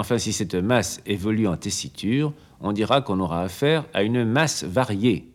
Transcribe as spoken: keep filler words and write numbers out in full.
Enfin, si cette masse évolue en tessiture, on dira qu'on aura affaire à une masse variée.